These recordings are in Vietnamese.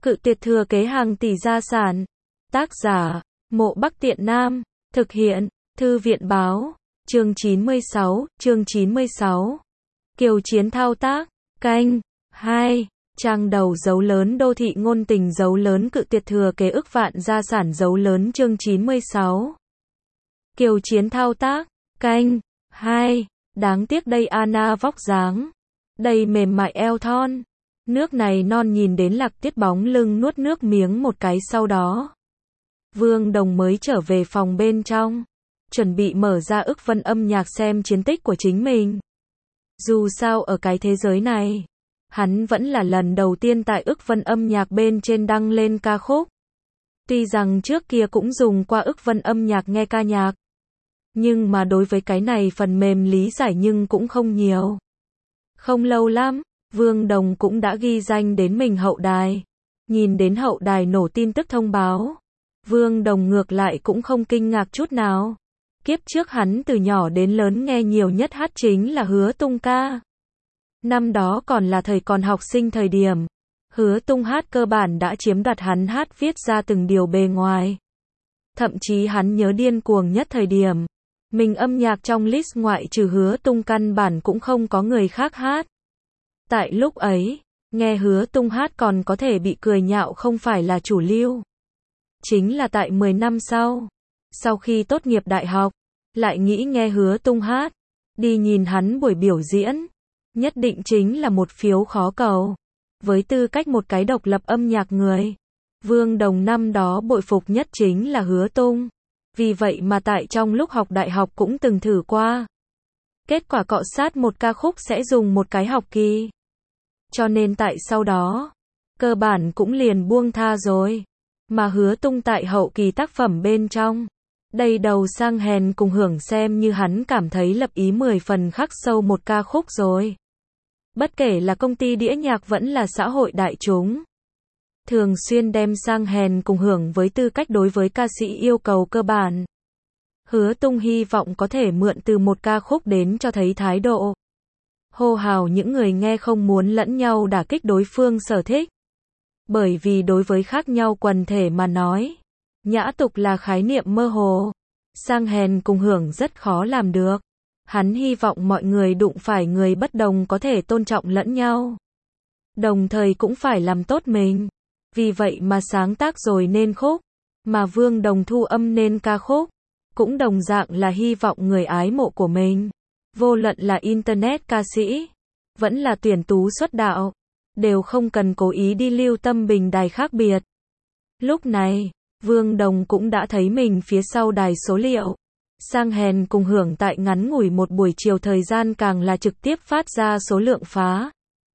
Cự tuyệt thừa kế hàng tỷ gia sản. Tác giả, Mộ Bắc Tiện Nam. Thực hiện, Thư viện báo. Chương 96. Kiều Chiến thao tác. Canh 2. Trang đầu dấu lớn đô thị ngôn tình dấu lớn cự tuyệt thừa kế ức vạn gia sản dấu lớn chương 96. Kiều Chiến thao tác. Canh 2. Đáng tiếc đây Anna vóc dáng. Đây mềm mại eo thon. Nước này non nhìn đến Lạc Tuyết bóng lưng nuốt nước miếng một cái sau đó. Vương Đồng mới trở về phòng bên trong. Chuẩn bị mở ra ức vân âm nhạc xem chiến tích của chính mình. Dù sao ở cái thế giới này, hắn vẫn là lần đầu tiên tại ức vân âm nhạc bên trên đăng lên ca khúc. Tuy rằng trước kia cũng dùng qua ức vân âm nhạc nghe ca nhạc. Nhưng mà đối với cái này phần mềm lý giải nhưng cũng không nhiều. Không lâu lắm, Vương Đồng cũng đã ghi danh đến mình hậu đài. Nhìn đến hậu đài nổ tin tức thông báo. Vương Đồng ngược lại cũng không kinh ngạc chút nào. Kiếp trước hắn từ nhỏ đến lớn nghe nhiều nhất hát chính là Hứa Tung ca. Năm đó còn là thời còn học sinh thời điểm. Hứa Tung hát cơ bản đã chiếm đoạt hắn hát viết ra từng điều bề ngoài. Thậm chí hắn nhớ điên cuồng nhất thời điểm. Mình âm nhạc trong list ngoại trừ Hứa Tung căn bản cũng không có người khác hát. Tại lúc ấy, nghe Hứa Tung hát còn có thể bị cười nhạo không phải là chủ lưu. Chính là tại 10 năm sau khi tốt nghiệp đại học, lại nghĩ nghe Hứa Tung hát, đi nhìn hắn buổi biểu diễn, nhất định chính là một phiếu khó cầu. Với tư cách một cái độc lập âm nhạc người, Vương Đồng năm đó bội phục nhất chính là Hứa Tung. Vì vậy mà tại trong lúc học đại học cũng từng thử qua. Kết quả cọ sát một ca khúc sẽ dùng một cái học kỳ. Cho nên tại sau đó, cơ bản cũng liền buông tha rồi. Mà Hứa Tung tại hậu kỳ tác phẩm bên trong, đây đầu sang hèn cùng hưởng xem như hắn cảm thấy lập ý 10 phần khắc sâu một ca khúc rồi. Bất kể là công ty đĩa nhạc vẫn là xã hội đại chúng. Thường xuyên đem sang hèn cùng hưởng với tư cách đối với ca sĩ yêu cầu cơ bản. Hứa Tung hy vọng có thể mượn từ một ca khúc đến cho thấy thái độ. Hô hào những người nghe không muốn lẫn nhau đả kích đối phương sở thích. Bởi vì đối với khác nhau quần thể mà nói, nhã tục là khái niệm mơ hồ. Sang hèn cùng hưởng rất khó làm được. Hắn hy vọng mọi người đụng phải người bất đồng có thể tôn trọng lẫn nhau. Đồng thời cũng phải làm tốt mình. Vì vậy mà sáng tác rồi nên khúc, mà Vương Đồng thu âm nên ca khúc, cũng đồng dạng là hy vọng người ái mộ của mình, vô luận là internet ca sĩ, vẫn là tuyển tú xuất đạo, đều không cần cố ý đi lưu tâm bình đài khác biệt. Lúc này, Vương Đồng cũng đã thấy mình phía sau đài số liệu. Sang hèn cùng hưởng tại ngắn ngủi một buổi chiều thời gian càng là trực tiếp phát ra số lượng phá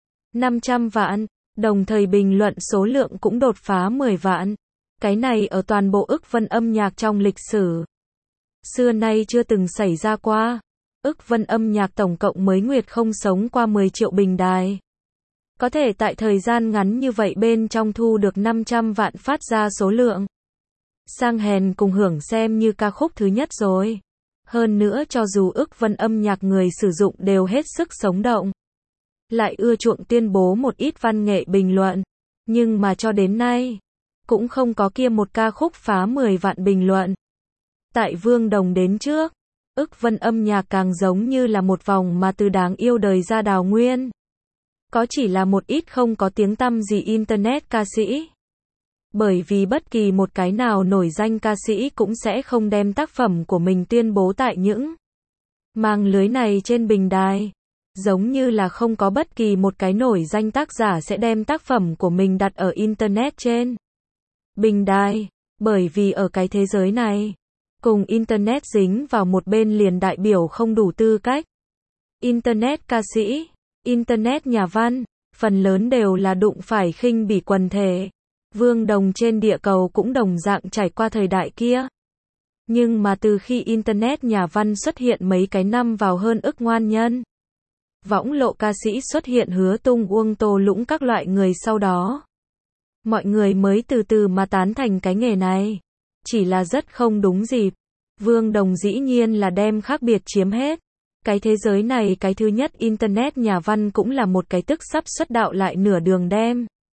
500 vạn. Đồng thời bình luận số lượng cũng đột phá 10 vạn. Cái này ở toàn bộ ức vân âm nhạc trong lịch sử xưa nay chưa từng xảy ra qua. Ức vân âm nhạc tổng cộng mới nguyệt không sống qua 10 triệu bình đài. Có thể tại thời gian ngắn như vậy bên trong thu được 500 vạn phát ra số lượng. Sang hèn cùng hưởng xem như ca khúc thứ nhất rồi. Hơn nữa cho dù ức vân âm nhạc người sử dụng đều hết sức sống động. Lại ưa chuộng tuyên bố một ít văn nghệ bình luận. Nhưng mà cho đến nay, cũng không có kia một ca khúc phá 10 vạn bình luận. Tại Vương Đồng đến trước, ức vân âm nhạc càng giống như là một vòng mà từ đáng yêu đời ra đào nguyên. Có chỉ là một ít không có tiếng tăm gì internet ca sĩ. Bởi vì bất kỳ một cái nào nổi danh ca sĩ cũng sẽ không đem tác phẩm của mình tuyên bố tại những mạng lưới này trên bình đài. Giống như là không có bất kỳ một cái nổi danh tác giả sẽ đem tác phẩm của mình đặt ở internet trên bình đài. Bởi vì ở cái thế giới này, cùng internet dính vào một bên liền đại biểu không đủ tư cách. Internet ca sĩ, internet nhà văn, phần lớn đều là đụng phải khinh bỉ quần thể. Vương Đồng trên địa cầu cũng đồng dạng trải qua thời đại kia. Nhưng mà từ khi internet nhà văn xuất hiện mấy cái năm vào hơn ức ngoan nhân. Võng lộ ca sĩ xuất hiện Hứa Tung Uông Tô Lũng các loại người sau đó. Mọi người mới từ từ mà tán thành cái nghề này. Chỉ là rất không đúng dịp. Vương Đồng dĩ nhiên là đem khác biệt chiếm hết. Cái thế giới này cái thứ nhất internet nhà văn cũng là một cái tức sắp xuất đạo lại nửa đường đem.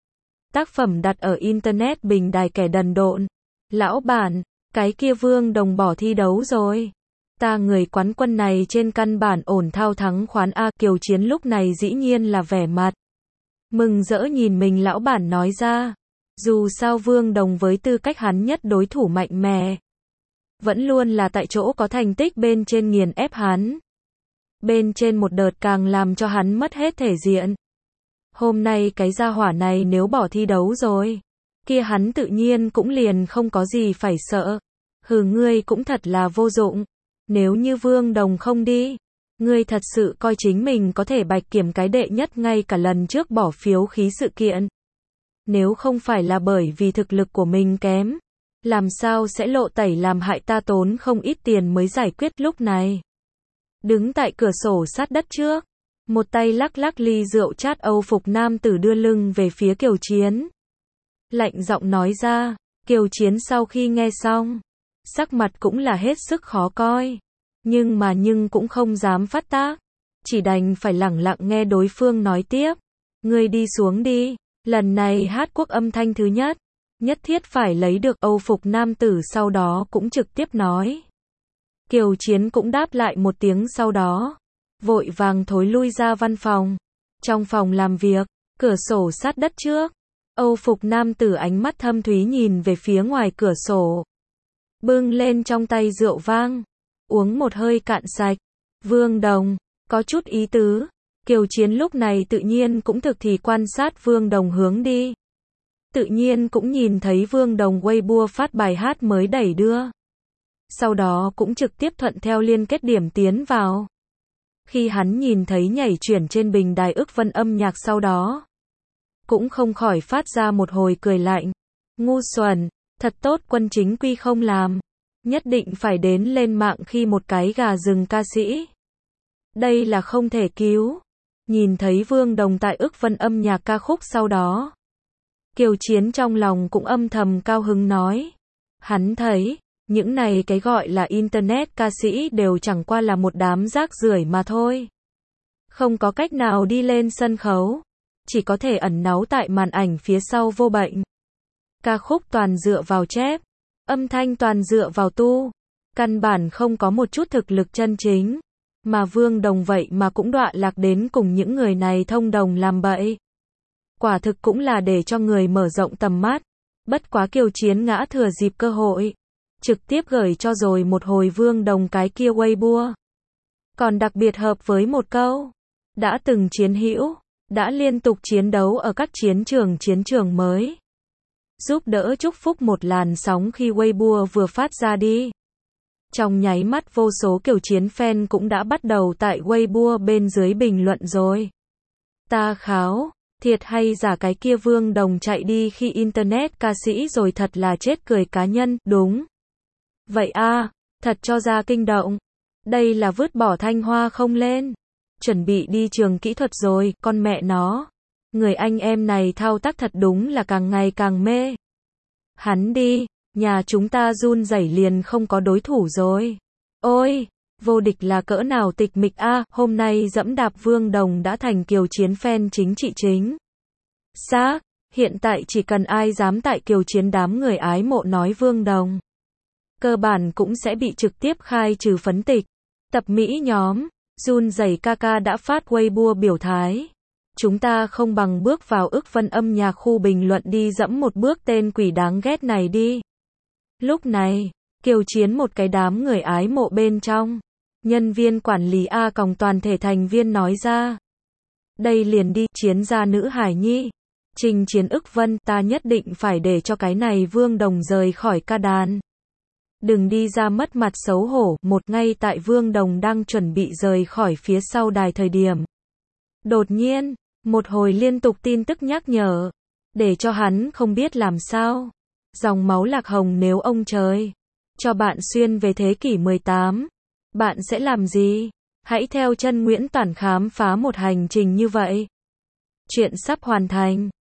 Tác phẩm đặt ở Internet bình đài kẻ đần độn. Lão bản, cái kia Vương Đồng bỏ thi đấu rồi. Ta người quán quân này trên căn bản ổn thao thắng khoán A. Kiều Chiến lúc này dĩ nhiên là vẻ mặt mừng rỡ nhìn mình lão bản nói ra. Dù sao Vương Đồng với tư cách hắn nhất đối thủ mạnh mẽ, vẫn luôn là tại chỗ có thành tích bên trên nghiền ép hắn. Bên trên một đợt càng làm cho hắn mất hết thể diện. Hôm nay cái gia hỏa này nếu bỏ thi đấu rồi, kia hắn tự nhiên cũng liền không có gì phải sợ. Hừ, ngươi cũng thật là vô dụng. Nếu như Vương Đồng không đi, ngươi thật sự coi chính mình có thể bạch kiểm cái đệ nhất ngay cả lần trước bỏ phiếu khí sự kiện. Nếu không phải là bởi vì thực lực của mình kém, làm sao sẽ lộ tẩy làm hại ta tốn không ít tiền mới giải quyết. Lúc này, đứng tại cửa sổ sát đất trước, một tay lắc lắc ly rượu chát Âu phục nam tử đưa lưng về phía Kiều Chiến. Lạnh giọng nói ra. Kiều Chiến sau khi nghe xong, sắc mặt cũng là hết sức khó coi. Nhưng cũng không dám phát tác. Chỉ đành phải lẳng lặng nghe đối phương nói tiếp. Ngươi đi xuống đi. Lần này hát quốc âm thanh thứ nhất, nhất thiết phải lấy được. Âu phục nam tử sau đó cũng trực tiếp nói. Kiều Chiến cũng đáp lại một tiếng sau đó, vội vàng thối lui ra văn phòng. Trong phòng làm việc, cửa sổ sát đất trước, Âu phục nam tử ánh mắt thâm thúy nhìn về phía ngoài cửa sổ. Bưng lên trong tay rượu vang, uống một hơi cạn sạch. Vương Đồng, có chút ý tứ. Kiều Chiến lúc này tự nhiên cũng thực thì quan sát Vương Đồng hướng đi. Tự nhiên cũng nhìn thấy Vương Đồng Weibo phát bài hát mới đẩy đưa. Sau đó cũng trực tiếp thuận theo liên kết điểm tiến vào. Khi hắn nhìn thấy nhảy chuyển trên bình đài ức vân âm nhạc sau đó, cũng không khỏi phát ra một hồi cười lạnh. Ngu xuẩn, thật tốt quân chính quy không làm. Nhất định phải đến lên mạng khi một cái gà rừng ca sĩ. Đây là không thể cứu. Nhìn thấy Vương Đồng tại ức vân âm nhạc ca khúc sau đó, Kiều Chiến trong lòng cũng âm thầm cao hứng nói. Hắn thấy, những này cái gọi là Internet ca sĩ đều chẳng qua là một đám rác rưởi mà thôi. Không có cách nào đi lên sân khấu, chỉ có thể ẩn náu tại màn ảnh phía sau vô bệnh. Ca khúc toàn dựa vào chép, âm thanh toàn dựa vào tu, căn bản không có một chút thực lực chân chính. Mà Vương Đồng vậy mà cũng đọa lạc đến cùng những người này thông đồng làm bậy. Quả thực cũng là để cho người mở rộng tầm mắt. Bất quá Kiều Chiến ngã thừa dịp cơ hội, trực tiếp gửi cho rồi một hồi Vương Đồng cái kia Weibo. Còn đặc biệt hợp với một câu. Đã từng chiến hữu, đã liên tục chiến đấu ở các chiến trường mới. Giúp đỡ chúc phúc một làn sóng khi Weibo vừa phát ra đi. Trong nháy mắt vô số Kiều Chiến fan cũng đã bắt đầu tại Weibo bên dưới bình luận rồi. Ta kháo, thiệt hay giả cái kia Vương Đồng chạy đi khi Internet ca sĩ rồi thật là chết cười cá nhân, đúng. Vậy a, thật cho ra kinh động. Đây là vứt bỏ Thanh Hoa không lên. Chuẩn bị đi trường kỹ thuật rồi, con mẹ nó. Người anh em này thao tác thật đúng là càng ngày càng mê. Hắn đi. Nhà chúng ta run rẩy liền không có đối thủ rồi. Ôi, vô địch là cỡ nào tịch mịch a, hôm nay dẫm đạp Vương Đồng đã thành Kiều Chiến fan chính trị chính. Xác, hiện tại chỉ cần ai dám tại Kiều Chiến đám người ái mộ nói Vương Đồng, cơ bản cũng sẽ bị trực tiếp khai trừ phấn tịch. Tập Mỹ nhóm, run rẩy ca đã phát Weibo biểu thái. Chúng ta không bằng bước vào ức vân âm nhạc khu bình luận đi dẫm một bước tên quỷ đáng ghét này đi. Lúc này, Kiều Chiến một cái đám người ái mộ bên trong. Nhân viên quản lý A còng toàn thể thành viên nói ra. Đây liền đi, Chiến gia nữ hải nhi. Trình chiến ức vân, ta nhất định phải để cho cái này Vương Đồng rời khỏi ca đàn. Đừng đi ra mất mặt xấu hổ. Một ngay tại Vương Đồng đang chuẩn bị rời khỏi phía sau đài thời điểm. Đột nhiên, một hồi liên tục tin tức nhắc nhở. Để cho hắn không biết làm sao. Dòng máu lạc hồng nếu ông trời cho bạn xuyên về thế kỷ 18, bạn sẽ làm gì? Hãy theo chân Nguyễn Toản khám phá một hành trình như vậy. Chuyện sắp hoàn thành.